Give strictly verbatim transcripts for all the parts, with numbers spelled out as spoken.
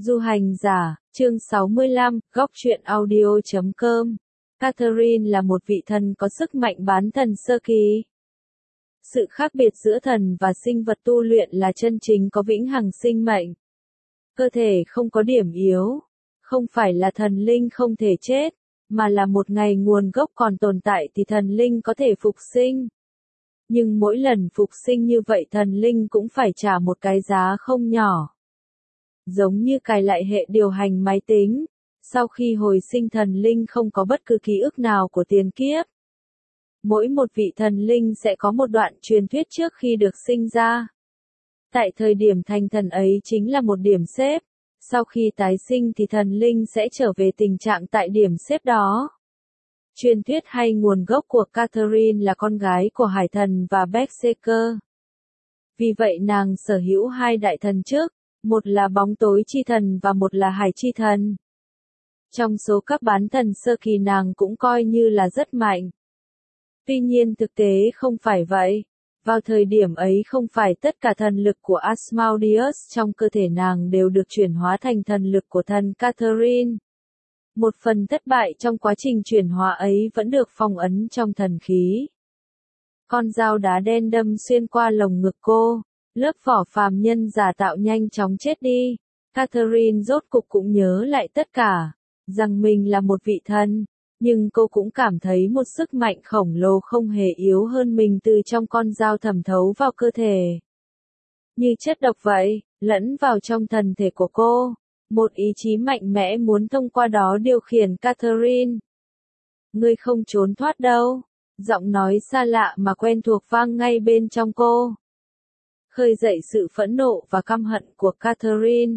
Du hành giả, chương sáu mươi lăm, góc truyện audio chấm com. Catherine là một vị thần có sức mạnh bán thần sơ kỳ. Sự khác biệt giữa thần và sinh vật tu luyện là chân chính có vĩnh hằng sinh mệnh. Cơ thể không có điểm yếu, không phải là thần linh không thể chết, mà là một ngày nguồn gốc còn tồn tại thì thần linh có thể phục sinh. Nhưng mỗi lần phục sinh như vậy thần linh cũng phải trả một cái giá không nhỏ. Giống như cài lại hệ điều hành máy tính, sau khi hồi sinh thần linh không có bất cứ ký ức nào của tiền kiếp. Mỗi một vị thần linh sẽ có một đoạn truyền thuyết trước khi được sinh ra. Tại thời điểm thành thần ấy chính là một điểm xếp, sau khi tái sinh thì thần linh sẽ trở về tình trạng tại điểm xếp đó. Truyền thuyết hay nguồn gốc của Catherine là con gái của hải thần và Berserker. Vì vậy nàng sở hữu hai đại thần trước, một là bóng tối chi thần và một là hải chi thần. Trong số các bán thần sơ kỳ nàng cũng coi như là rất mạnh. Tuy nhiên thực tế không phải vậy. Vào thời điểm ấy không phải tất cả thần lực của Asmodeus trong cơ thể nàng đều được chuyển hóa thành thần lực của thần Catherine. Một phần thất bại trong quá trình chuyển hóa ấy vẫn được phong ấn trong thần khí. Con dao đá đen đâm xuyên qua lồng ngực cô, lớp vỏ phàm nhân giả tạo nhanh chóng chết đi. Catherine rốt cục cũng nhớ lại tất cả, rằng mình là một vị thần, nhưng cô cũng cảm thấy một sức mạnh khổng lồ không hề yếu hơn mình từ trong con dao thẩm thấu vào cơ thể. Như chất độc vậy, lẫn vào trong thần thể của cô. Một ý chí mạnh mẽ muốn thông qua đó điều khiển Catherine. Ngươi không trốn thoát đâu. Giọng nói xa lạ mà quen thuộc vang ngay bên trong cô. Khơi dậy sự phẫn nộ và căm hận của Catherine.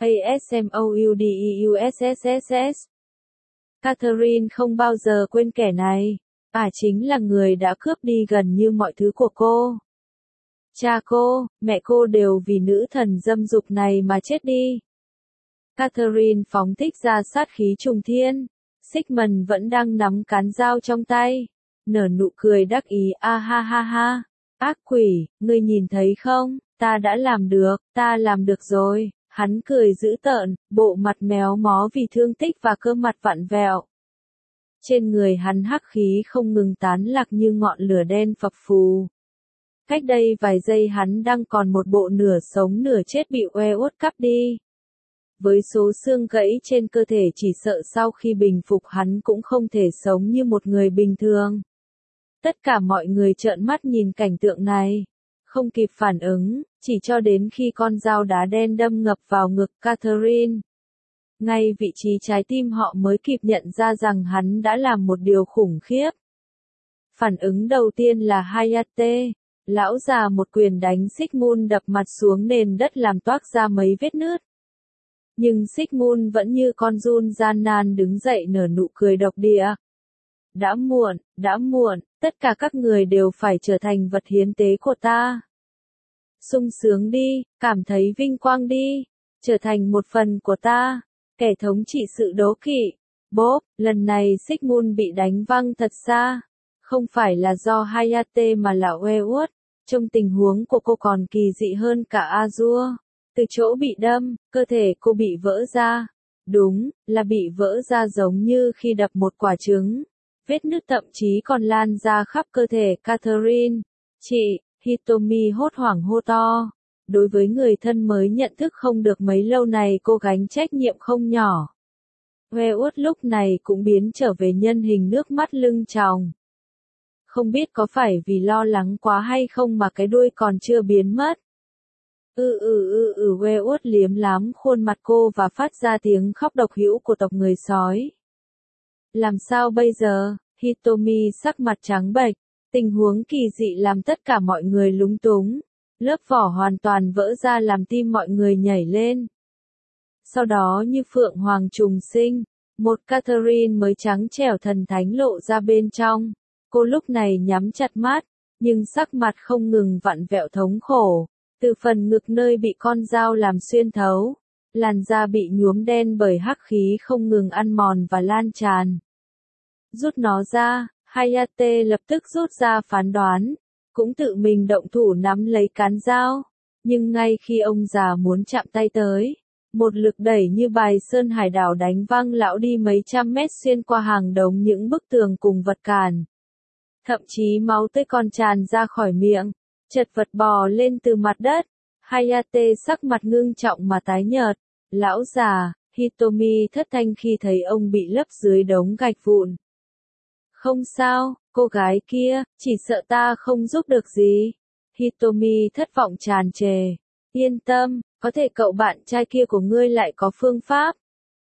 Asmoudeusss. Catherine không bao giờ quên kẻ này. À chính là người đã cướp đi gần như mọi thứ của cô. Cha cô, mẹ cô đều vì nữ thần dâm dục này mà chết đi. Catherine phóng thích ra sát khí trùng thiên. Sigmund vẫn đang nắm cán dao trong tay. Nở nụ cười đắc ý a ha ha ha. Ác quỷ, ngươi nhìn thấy không? Ta đã làm được, ta làm được rồi. Hắn cười dữ tợn, bộ mặt méo mó vì thương tích và cơ mặt vặn vẹo. Trên người hắn hắc khí không ngừng tán lạc như ngọn lửa đen phập phù. Cách đây vài giây hắn đang còn một bộ nửa sống nửa chết bị oe uất cắp đi. Với số xương gãy trên cơ thể chỉ sợ sau khi bình phục hắn cũng không thể sống như một người bình thường. Tất cả mọi người trợn mắt nhìn cảnh tượng này. Không kịp phản ứng, chỉ cho đến khi con dao đá đen đâm ngập vào ngực Catherine. Ngay vị trí trái tim họ mới kịp nhận ra rằng hắn đã làm một điều khủng khiếp. Phản ứng đầu tiên là Hayate. Lão già một quyền đánh Sigmund đập mặt xuống nền đất làm toác ra mấy vết nứt. Nhưng Sigmund vẫn như con giun gian nan đứng dậy nở nụ cười độc địa. Đã muộn, đã muộn, tất cả các người đều phải trở thành vật hiến tế của ta. Sung sướng đi, cảm thấy vinh quang đi, trở thành một phần của ta, kẻ thống trị sự đố kỵ. Bốp, lần này Sigmund bị đánh văng thật xa, không phải là do Hayate mà là oe uất, trong tình huống của cô còn kỳ dị hơn cả Azure. Từ chỗ bị đâm, cơ thể cô bị vỡ ra. Đúng, là bị vỡ ra giống như khi đập một quả trứng. Vết nứt thậm chí còn lan ra khắp cơ thể Catherine. Chị, Hitomi hốt hoảng hô to. Đối với người thân mới nhận thức không được mấy lâu này cô gánh trách nhiệm không nhỏ. Oe uất lúc này cũng biến trở về nhân hình nước mắt lưng tròng. Không biết có phải vì lo lắng quá hay không mà cái đuôi còn chưa biến mất. Ừ ừ ừ ừ Oe uất liếm lám khuôn mặt cô và phát ra tiếng khóc độc hữu của tộc người sói. Làm sao bây giờ? Hitomi sắc mặt trắng bệch. Tình huống kỳ dị làm tất cả mọi người lúng túng. Lớp vỏ hoàn toàn vỡ ra làm tim mọi người nhảy lên. Sau đó như phượng hoàng trùng sinh, một Catherine mới trắng trẻo thần thánh lộ ra bên trong. Cô lúc này nhắm chặt mắt, nhưng sắc mặt không ngừng vặn vẹo thống khổ. Từ phần ngực nơi bị con dao làm xuyên thấu, làn da bị nhuốm đen bởi hắc khí không ngừng ăn mòn và lan tràn. Rút nó ra, Hayate lập tức rút ra phán đoán, cũng tự mình động thủ nắm lấy cán dao. Nhưng ngay khi ông già muốn chạm tay tới, Một lực đẩy như bài sơn hải đảo đánh văng lão đi mấy trăm mét xuyên qua hàng đống những bức tường cùng vật cản. Thậm chí máu tươi còn tràn ra khỏi miệng, chật vật bò lên từ mặt đất. Hayate sắc mặt ngưng trọng mà tái nhợt. Lão già, Hitomi thất thanh khi thấy ông bị lấp dưới đống gạch vụn. Không sao, cô gái kia, chỉ sợ ta không giúp được gì. Hitomi thất vọng tràn trề. Yên tâm, có thể cậu bạn trai kia của ngươi lại có phương pháp.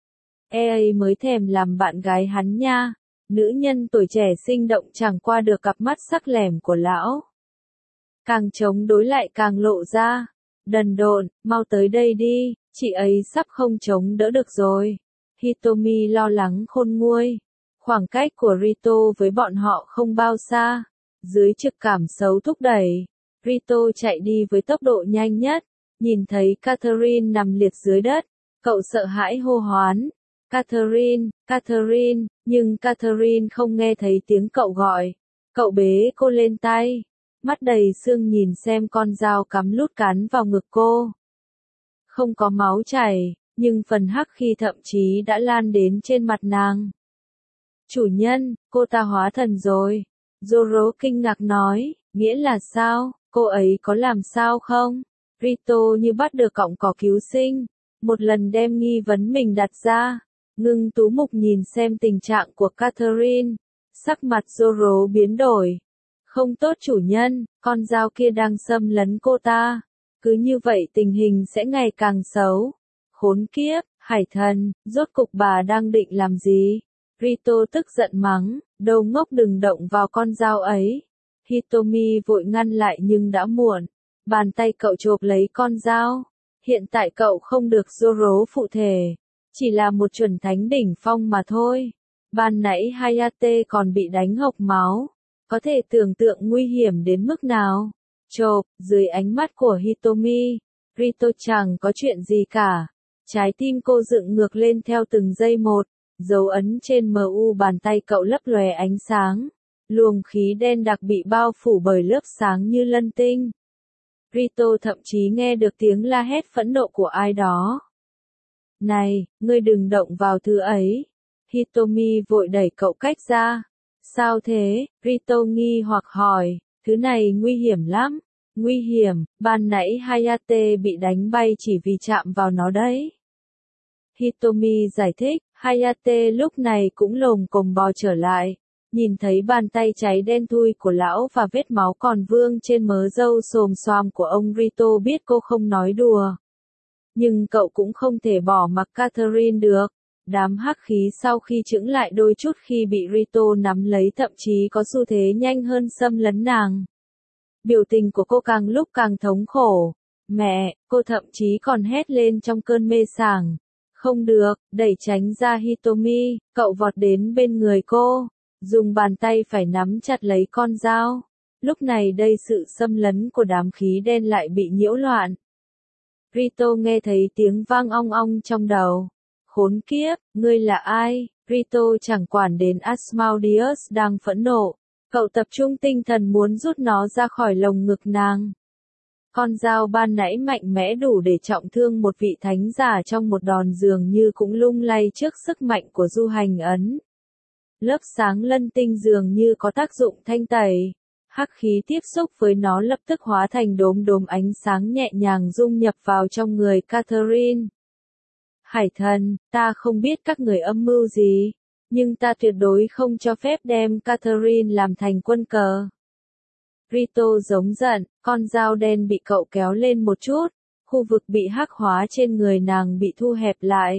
E ấy mới thèm làm bạn gái hắn nha. Nữ nhân tuổi trẻ sinh động chẳng qua được cặp mắt sắc lẻm của lão. Càng chống đối lại càng lộ ra. Đần độn, mau tới đây đi, chị ấy sắp không chống đỡ được rồi. Hitomi lo lắng khôn nguôi. Khoảng cách của Rito với bọn họ không bao xa. Dưới trực cảm xấu thúc đẩy, Rito chạy đi với tốc độ nhanh nhất. Nhìn thấy Catherine nằm liệt dưới đất, cậu sợ hãi hô hoán. Catherine, Catherine, nhưng Catherine không nghe thấy tiếng cậu gọi. Cậu bế cô lên tay, mắt đầy sương nhìn xem con dao cắm lút cán vào ngực cô. Không có máu chảy, nhưng phần hắc khi thậm chí đã lan đến trên mặt nàng. Chủ nhân, cô ta hóa thần rồi. Zoro kinh ngạc nói, nghĩa là sao, cô ấy có làm sao không? Rito như bắt được cọng cỏ cứu sinh, một lần đem nghi vấn mình đặt ra. Ngưng tú mục nhìn xem tình trạng của Catherine, sắc mặt Zoro biến đổi. Không tốt chủ nhân, con dao kia đang xâm lấn cô ta. Cứ như vậy tình hình sẽ ngày càng xấu. Khốn kiếp, hải thần, rốt cục bà đang định làm gì? Rito tức giận mắng, đầu ngốc đừng động vào con dao ấy. Hitomi vội ngăn lại nhưng đã muộn. Bàn tay cậu chộp lấy con dao. Hiện tại cậu không được Zoro phụ thể. Chỉ là một chuẩn thánh đỉnh phong mà thôi. Ban nãy Hayate còn bị đánh hộc máu. Có thể tưởng tượng nguy hiểm đến mức nào. Chộp, dưới ánh mắt của Hitomi, Rito chẳng có chuyện gì cả. Trái tim cô dựng ngược lên theo từng giây một. Dấu ấn trên em u bàn tay cậu lấp lóe ánh sáng. Luồng khí đen đặc bị bao phủ bởi lớp sáng như lân tinh. Rito thậm chí nghe được tiếng la hét phẫn nộ của ai đó. Này, ngươi đừng động vào thứ ấy. Hitomi vội đẩy cậu cách ra. Sao thế? Rito nghi hoặc hỏi. Thứ này nguy hiểm lắm. Nguy hiểm, ban nãy Hayate bị đánh bay chỉ vì chạm vào nó đấy. Hitomi giải thích, Hayate lúc này cũng lồm cồm bò trở lại. Nhìn thấy bàn tay cháy đen thui của lão và vết máu còn vương trên mớ râu xồm xoàm của ông Rito biết cô không nói đùa. Nhưng cậu cũng không thể bỏ mặc Catherine được. Đám hắc khí sau khi chững lại đôi chút khi bị Rito nắm lấy thậm chí có xu thế nhanh hơn xâm lấn nàng. Biểu tình của cô càng lúc càng thống khổ. Mẹ, cô thậm chí còn hét lên trong cơn mê sảng. Không được, đẩy tránh ra Hitomi, cậu vọt đến bên người cô. Dùng bàn tay phải nắm chặt lấy con dao. Lúc này đây sự xâm lấn của đám khí đen lại bị nhiễu loạn. Rito nghe thấy tiếng vang ong ong trong đầu. Khốn kiếp, ngươi là ai? Rito chẳng quản đến Asmodeus đang phẫn nộ. Cậu tập trung tinh thần muốn rút nó ra khỏi lồng ngực nàng. Con dao ban nãy mạnh mẽ đủ để trọng thương một vị thánh giả trong một đòn dường như cũng lung lay trước sức mạnh của du hành ấn. Lớp sáng lân tinh dường như có tác dụng thanh tẩy. Hắc khí tiếp xúc với nó lập tức hóa thành đốm đốm ánh sáng nhẹ nhàng dung nhập vào trong người Catherine. Hải thần, ta không biết các người âm mưu gì, nhưng ta tuyệt đối không cho phép đem Catherine làm thành quân cờ. Rito giống giận, con dao đen bị cậu kéo lên một chút, khu vực bị hắc hóa trên người nàng bị thu hẹp lại.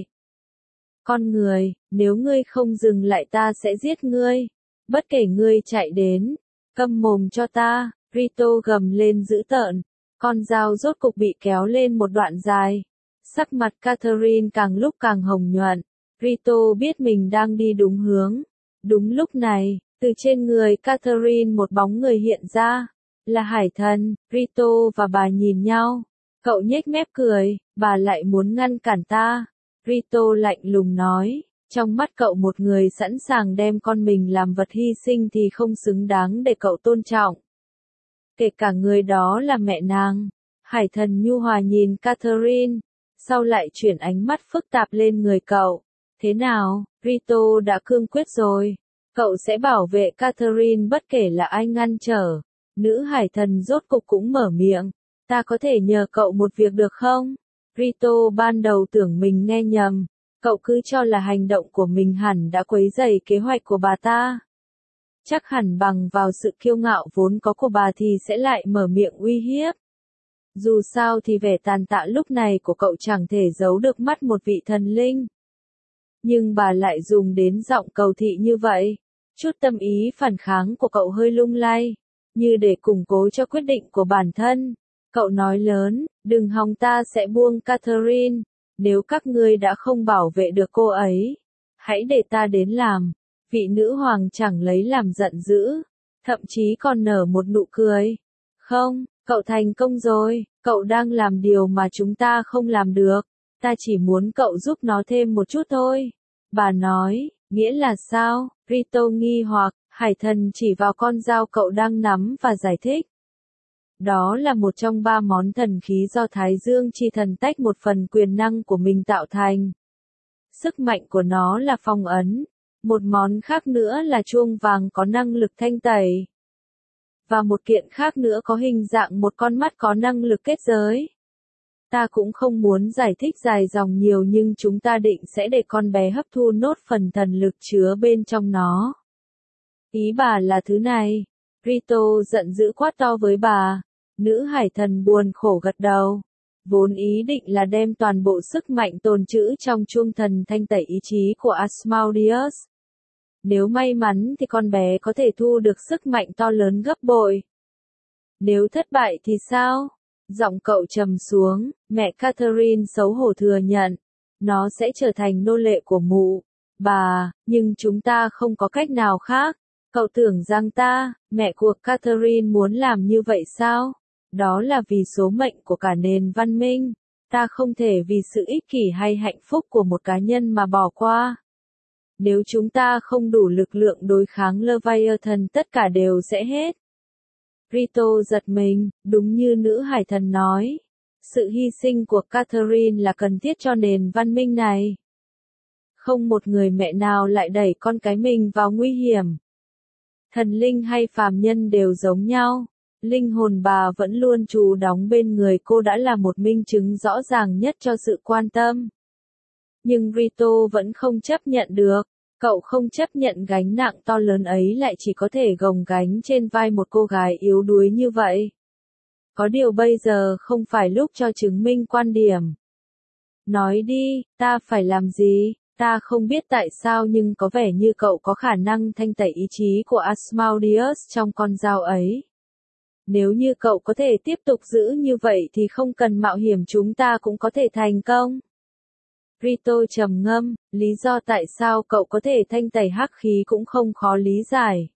Con người, nếu ngươi không dừng lại ta sẽ giết ngươi. Bất kể ngươi chạy đến, câm mồm cho ta, Rito gầm lên dữ tợn. Con dao rốt cục bị kéo lên một đoạn dài. Sắc mặt Catherine càng lúc càng hồng nhuận. Rito biết mình đang đi đúng hướng. Đúng lúc này, từ trên người Catherine một bóng người hiện ra. Là hải thần, Rito và bà nhìn nhau. Cậu nhếch mép cười, bà lại muốn ngăn cản ta. Rito lạnh lùng nói, trong mắt cậu một người sẵn sàng đem con mình làm vật hy sinh thì không xứng đáng để cậu tôn trọng. Kể cả người đó là mẹ nàng. Hải thần nhu hòa nhìn Catherine. sau lại chuyển ánh mắt phức tạp lên người cậu. Thế nào, Rito đã cương quyết rồi. Cậu sẽ bảo vệ Catherine bất kể là ai ngăn trở. Nữ hải thần rốt cục cũng mở miệng. Ta có thể nhờ cậu một việc được không? Rito ban đầu tưởng mình nghe nhầm. Cậu cứ cho là hành động của mình hẳn đã quấy rầy kế hoạch của bà ta. Chắc hẳn bằng vào sự kiêu ngạo vốn có của bà thì sẽ lại mở miệng uy hiếp. Dù sao thì vẻ tàn tạ lúc này của cậu chẳng thể giấu được mắt một vị thần linh. Nhưng bà lại dùng đến giọng cầu thị như vậy. Chút tâm ý phản kháng của cậu hơi lung lay, như để củng cố cho quyết định của bản thân. Cậu nói lớn, đừng hòng ta sẽ buông Catherine, nếu các ngươi đã không bảo vệ được cô ấy. Hãy để ta đến làm. Vị nữ hoàng chẳng lấy làm giận dữ, thậm chí còn nở một nụ cười. Không, cậu thành công rồi, cậu đang làm điều mà chúng ta không làm được. Ta chỉ muốn cậu giúp nó thêm một chút thôi. Bà nói, nghĩa là sao? Rito nghi hoặc, hải thần chỉ vào con dao cậu đang nắm và giải thích. Đó là một trong ba món thần khí do Thái Dương chi thần tách một phần quyền năng của mình tạo thành. Sức mạnh của nó là phong ấn. Một món khác nữa là chuông vàng có năng lực thanh tẩy. Và một kiện khác nữa có hình dạng một con mắt có năng lực kết giới. Ta cũng không muốn giải thích dài dòng nhiều nhưng chúng ta định sẽ để con bé hấp thu nốt phần thần lực chứa bên trong nó. Ý bà là thứ này. Rito giận dữ quát to với bà. Nữ hải thần buồn khổ gật đầu. Vốn ý định là đem toàn bộ sức mạnh tồn trữ trong chuông thần thanh tẩy ý chí của Asmodeus. Nếu may mắn thì con bé có thể thu được sức mạnh to lớn gấp bội. Nếu thất bại thì sao? Giọng cậu trầm xuống, mẹ Catherine xấu hổ thừa nhận. Nó sẽ trở thành nô lệ của mụ. Bà, nhưng chúng ta không có cách nào khác. Cậu tưởng rằng ta, mẹ của Catherine muốn làm như vậy sao? Đó là vì số mệnh của cả nền văn minh. Ta không thể vì sự ích kỷ hay hạnh phúc của một cá nhân mà bỏ qua. Nếu chúng ta không đủ lực lượng đối kháng Leviathan tất cả đều sẽ hết. Rito giật mình, đúng như nữ hải thần nói. Sự hy sinh của Catherine là cần thiết cho nền văn minh này. Không một người mẹ nào lại đẩy con cái mình vào nguy hiểm. Thần linh hay phàm nhân đều giống nhau. Linh hồn bà vẫn luôn trú đóng bên người cô đã là một minh chứng rõ ràng nhất cho sự quan tâm. Nhưng Rito vẫn không chấp nhận được. Cậu không chấp nhận gánh nặng to lớn ấy lại chỉ có thể gồng gánh trên vai một cô gái yếu đuối như vậy. Có điều bây giờ không phải lúc cho chứng minh quan điểm. Nói đi, ta phải làm gì? Ta không biết tại sao nhưng có vẻ như cậu có khả năng thanh tẩy ý chí của Asmodeus trong con dao ấy. Nếu như cậu có thể tiếp tục giữ như vậy thì không cần mạo hiểm chúng ta cũng có thể thành công. Rito trầm ngâm, lý do tại sao cậu có thể thanh tẩy hắc khí cũng không khó lý giải.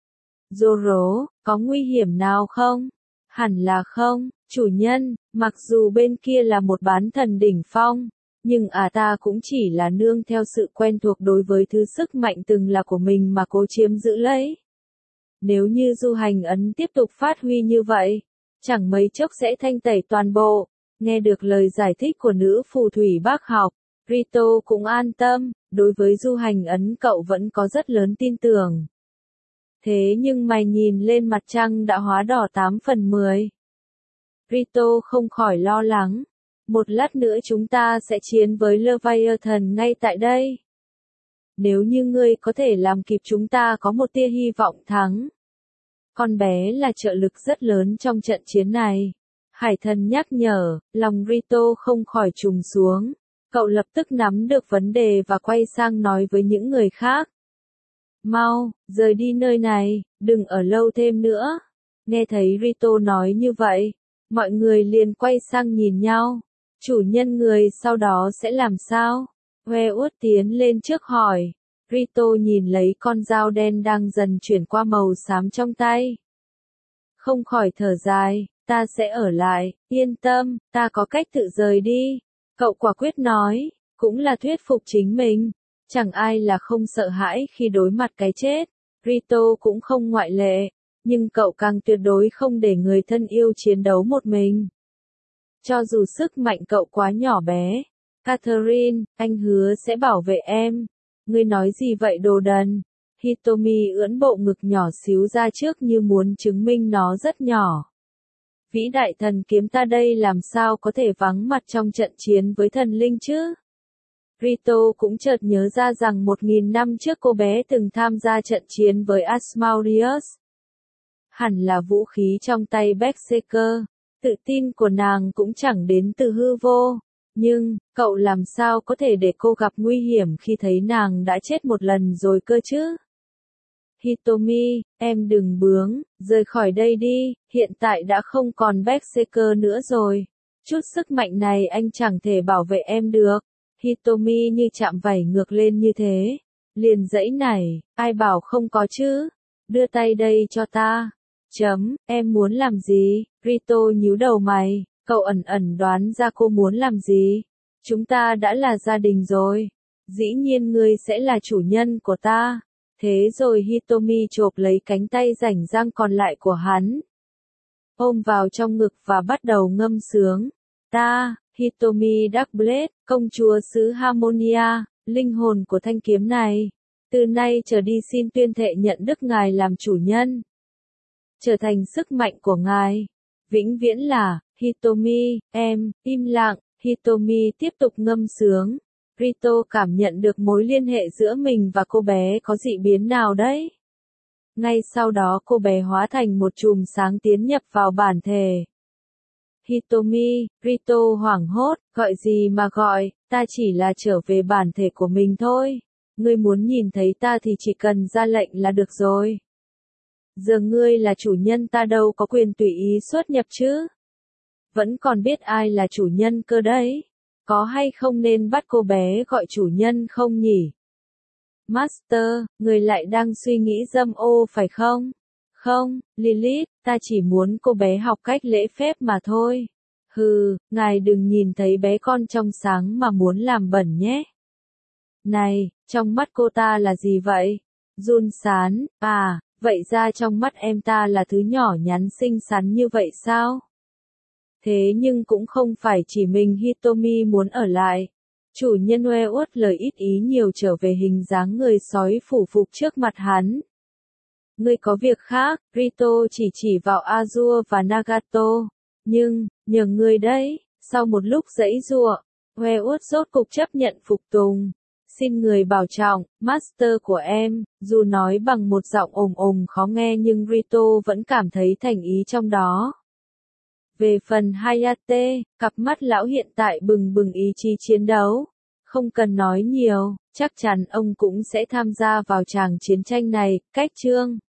Zoro, có nguy hiểm nào không? Hẳn là không, chủ nhân, mặc dù bên kia là một bán thần đỉnh phong, nhưng à ta cũng chỉ là nương theo sự quen thuộc đối với thứ sức mạnh từng là của mình mà cố chiếm giữ lấy. Nếu như du hành ấn tiếp tục phát huy như vậy, chẳng mấy chốc sẽ thanh tẩy toàn bộ. Nghe được lời giải thích của nữ phù thủy bác học, Rito cũng an tâm, đối với du hành ấn cậu vẫn có rất lớn tin tưởng. Thế nhưng mày nhìn lên mặt trăng đã hóa đỏ tám phần mười. Rito không khỏi lo lắng. Một lát nữa chúng ta sẽ chiến với Leviathan ngay tại đây. Nếu như ngươi có thể làm kịp chúng ta có một tia hy vọng thắng. Con bé là trợ lực rất lớn trong trận chiến này. Hải thần nhắc nhở, lòng Rito không khỏi trùng xuống. Cậu lập tức nắm được vấn đề và quay sang nói với những người khác. Mau, rời đi nơi này, đừng ở lâu thêm nữa. Nghe thấy Rito nói như vậy, mọi người liền quay sang nhìn nhau. Chủ nhân người sau đó sẽ làm sao? Hoe uất tiến lên trước hỏi. Rito nhìn lấy con dao đen đang dần chuyển qua màu xám trong tay. Không khỏi thở dài, ta sẽ ở lại, yên tâm, ta có cách tự rời đi. Cậu quả quyết nói, cũng là thuyết phục chính mình. Chẳng ai là không sợ hãi khi đối mặt cái chết. Rito cũng không ngoại lệ, nhưng cậu càng tuyệt đối không để người thân yêu chiến đấu một mình. Cho dù sức mạnh cậu quá nhỏ bé. Catherine, anh hứa sẽ bảo vệ em. Ngươi nói gì vậy đồ đần? Hitomi ưỡn bộ ngực nhỏ xíu ra trước như muốn chứng minh nó rất nhỏ. Vĩ đại thần kiếm ta đây làm sao có thể vắng mặt trong trận chiến với thần linh chứ? Rito cũng chợt nhớ ra rằng một nghìn năm trước cô bé từng tham gia trận chiến với Asmodeus. Hẳn là vũ khí trong tay Berserker. Tự tin của nàng cũng chẳng đến từ hư vô. Nhưng, cậu làm sao có thể để cô gặp nguy hiểm khi thấy nàng đã chết một lần rồi cơ chứ? Hitomi, em đừng bướng, rời khỏi đây đi, hiện tại đã không còn Berserker nữa rồi. Chút sức mạnh này anh chẳng thể bảo vệ em được. Hitomi như chạm vảy ngược lên như thế. Liền dãy này, ai bảo không có chứ? Đưa tay đây cho ta. Chấm, em muốn làm gì? Rito nhíu đầu mày, cậu ẩn ẩn đoán ra cô muốn làm gì. Chúng ta đã là gia đình rồi. Dĩ nhiên ngươi sẽ là chủ nhân của ta. Thế rồi Hitomi chộp lấy cánh tay rảnh rang còn lại của hắn. Ôm vào trong ngực và bắt đầu ngâm sướng. Ta, Hitomi Darkblade, công chúa xứ Harmonia, linh hồn của thanh kiếm này. Từ nay trở đi xin tuyên thệ nhận đức ngài làm chủ nhân. Trở thành sức mạnh của ngài. Vĩnh viễn là, Hitomi, em, im lặng, Hitomi tiếp tục ngâm sướng. Rito cảm nhận được mối liên hệ giữa mình và cô bé có dị biến nào đấy. Ngay sau đó cô bé hóa thành một chùm sáng tiến nhập vào bản thể. Hitomi, Rito hoảng hốt, gọi gì mà gọi, ta chỉ là trở về bản thể của mình thôi. Ngươi muốn nhìn thấy ta thì chỉ cần ra lệnh là được rồi. Giờ ngươi là chủ nhân ta đâu có quyền tùy ý xuất nhập chứ. Vẫn còn biết ai là chủ nhân cơ đấy. Có hay không nên bắt cô bé gọi chủ nhân không nhỉ? Master, người lại đang suy nghĩ dâm ô phải không? Không, Lilith, ta chỉ muốn cô bé học cách lễ phép mà thôi. Hừ, ngài đừng nhìn thấy bé con trong sáng mà muốn làm bẩn nhé. Này, trong mắt cô ta là gì vậy? Jun sán, à, vậy ra trong mắt em ta là thứ nhỏ nhắn xinh xắn như vậy sao? Thế nhưng cũng không phải chỉ mình Hitomi muốn ở lại. Chủ nhân oe uất lời ít ý nhiều trở về hình dáng người sói phủ phục trước mặt hắn. Ngươi có việc khác, Rito chỉ chỉ vào Azure và Nagato. Nhưng, nhờ ngươi đấy, sau một lúc giãy giụa, oe uất rốt cục chấp nhận phục tùng. Xin người bảo trọng, master của em, dù nói bằng một giọng ồm ồm khó nghe nhưng Rito vẫn cảm thấy thành ý trong đó. Về phần Hayate, cặp mắt lão hiện tại bừng bừng ý chí chiến đấu. Không cần nói nhiều, chắc chắn ông cũng sẽ tham gia vào tràng chiến tranh này, cách chương.